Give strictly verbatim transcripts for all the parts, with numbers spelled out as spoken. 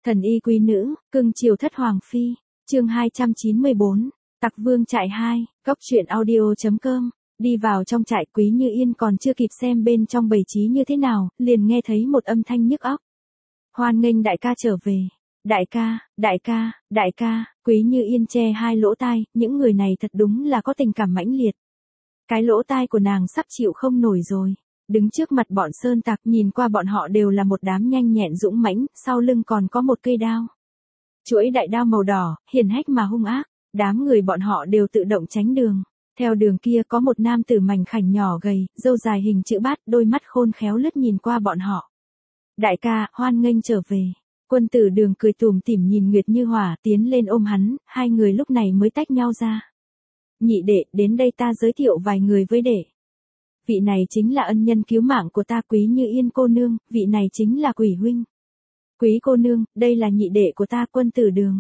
Thần y quý nữ, cưng chiều thất hoàng phi, chương hai trăm chín mươi bốn, Tặc Vương trại hai, góc truyện audio chấm com. Đi vào trong trại, Quý Như Yên còn chưa kịp xem bên trong bày trí như thế nào, liền nghe thấy một âm thanh nhức óc. Hoan nghênh đại ca trở về. Đại ca, đại ca, đại ca, Quý Như Yên che hai lỗ tai, những người này thật đúng là có tình cảm mãnh liệt. Cái lỗ tai của nàng sắp chịu không nổi rồi. Đứng trước mặt bọn sơn tặc, nhìn qua bọn họ đều là một đám nhanh nhẹn dũng mãnh, sau lưng còn có một cây đao. Chuỗi đại đao màu đỏ, hiền hách mà hung ác, đám người bọn họ đều tự động tránh đường. Theo đường kia có một nam tử mảnh khảnh nhỏ gầy, râu dài hình chữ bát, đôi mắt khôn khéo lướt nhìn qua bọn họ. Đại ca, hoan nghênh trở về. Quân tử Đường cười tủm tỉm nhìn Nguyệt Như Hỏa, tiến lên ôm hắn, hai người lúc này mới tách nhau ra. Nhị đệ, đến đây ta giới thiệu vài người với đệ. Vị này chính là ân nhân cứu mạng của ta, Quý Như Yên cô nương, vị này chính là Quỷ huynh. Quý cô nương, đây là nhị đệ của ta, Quân Tử Đường.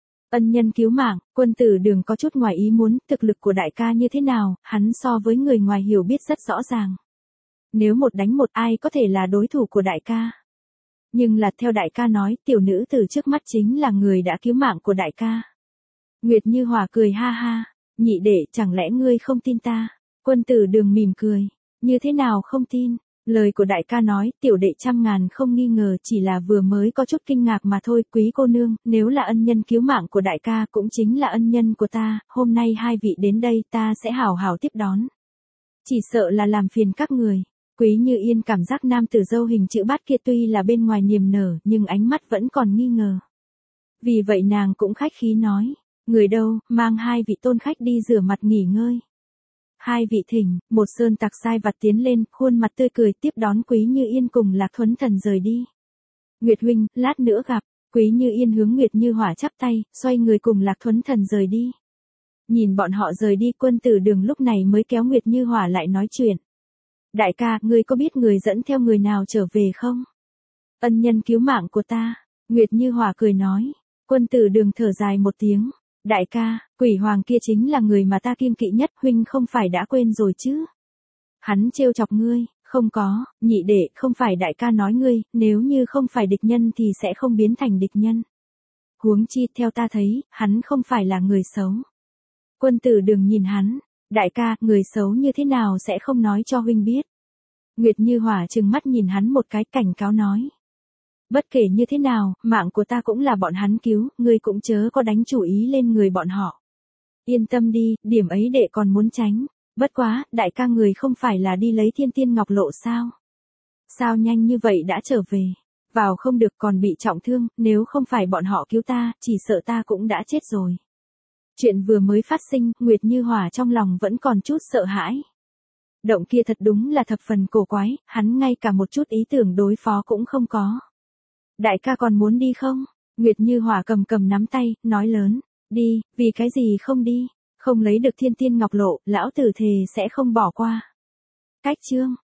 Ân nhân cứu mạng, Quân Tử Đường có chút ngoài ý muốn, thực lực của đại ca như thế nào, hắn so với người ngoài hiểu biết rất rõ ràng. Nếu một đánh một, ai có thể là đối thủ của đại ca. Nhưng là theo đại ca nói, tiểu nữ từ trước mắt chính là người đã cứu mạng của đại ca. Nguyệt Như Hỏa cười ha ha, nhị đệ, chẳng lẽ ngươi không tin ta? Quân Tử Đường mỉm cười, như thế nào không tin? Lời của đại ca nói, tiểu đệ trăm ngàn không nghi ngờ, chỉ là vừa mới có chút kinh ngạc mà thôi. Quý cô nương, nếu là ân nhân cứu mạng của đại ca cũng chính là ân nhân của ta, hôm nay hai vị đến đây ta sẽ hảo hảo tiếp đón. Chỉ sợ là làm phiền các người. Quý Như Yên cảm giác nam tử dâu hình chữ bát kia tuy là bên ngoài niềm nở, nhưng ánh mắt vẫn còn nghi ngờ. Vì vậy nàng cũng khách khí nói, người đâu, mang hai vị tôn khách đi rửa mặt nghỉ ngơi. Hai vị thỉnh, một sơn tặc sai vặt tiến lên, khuôn mặt tươi cười tiếp đón Quý Như Yên cùng Lạc Thuấn Thần rời đi. Nguyệt huynh, lát nữa gặp. Quý Như Yên hướng Nguyệt Như Hỏa chắp tay, xoay người cùng Lạc Thuấn Thần rời đi. Nhìn bọn họ rời đi, Quân Tử Đường lúc này mới kéo Nguyệt Như Hỏa lại nói chuyện. Đại ca, ngươi có biết người dẫn theo người nào trở về không? Ân nhân cứu mạng của ta. Nguyệt Như Hỏa cười nói. Quân Tử Đường thở dài một tiếng. Đại ca, quỷ hoàng kia chính là người mà ta kiêng kỵ nhất, huynh không phải đã quên rồi chứ? Hắn trêu chọc ngươi, không có, nhị đệ, không phải đại ca nói ngươi, nếu như không phải địch nhân thì sẽ không biến thành địch nhân. Huống chi, theo ta thấy, hắn không phải là người xấu. Quân Tử Đường nhìn hắn, đại ca, người xấu như thế nào sẽ không nói cho huynh biết? Nguyệt Như Hỏa trừng mắt nhìn hắn một cái, cảnh cáo nói. Bất kể như thế nào, mạng của ta cũng là bọn hắn cứu, ngươi cũng chớ có đánh chủ ý lên người bọn họ. Yên tâm đi, điểm ấy đệ còn muốn tránh. Bất quá, đại ca người không phải là đi lấy Thiên Tiên Ngọc Lộ sao? Sao nhanh như vậy đã trở về? Vào không được, còn bị trọng thương, nếu không phải bọn họ cứu ta, chỉ sợ ta cũng đã chết rồi. Chuyện vừa mới phát sinh, Nguyệt Như Hỏa trong lòng vẫn còn chút sợ hãi. Động kia thật đúng là thập phần cổ quái, hắn ngay cả một chút ý tưởng đối phó cũng không có. Đại ca còn muốn đi không? Nguyệt Như Hỏa cầm cầm nắm tay, nói lớn. Đi, vì cái gì không đi? Không lấy được Thiên Tiên Ngọc Lộ, lão tử thề sẽ không bỏ qua. Cách chương.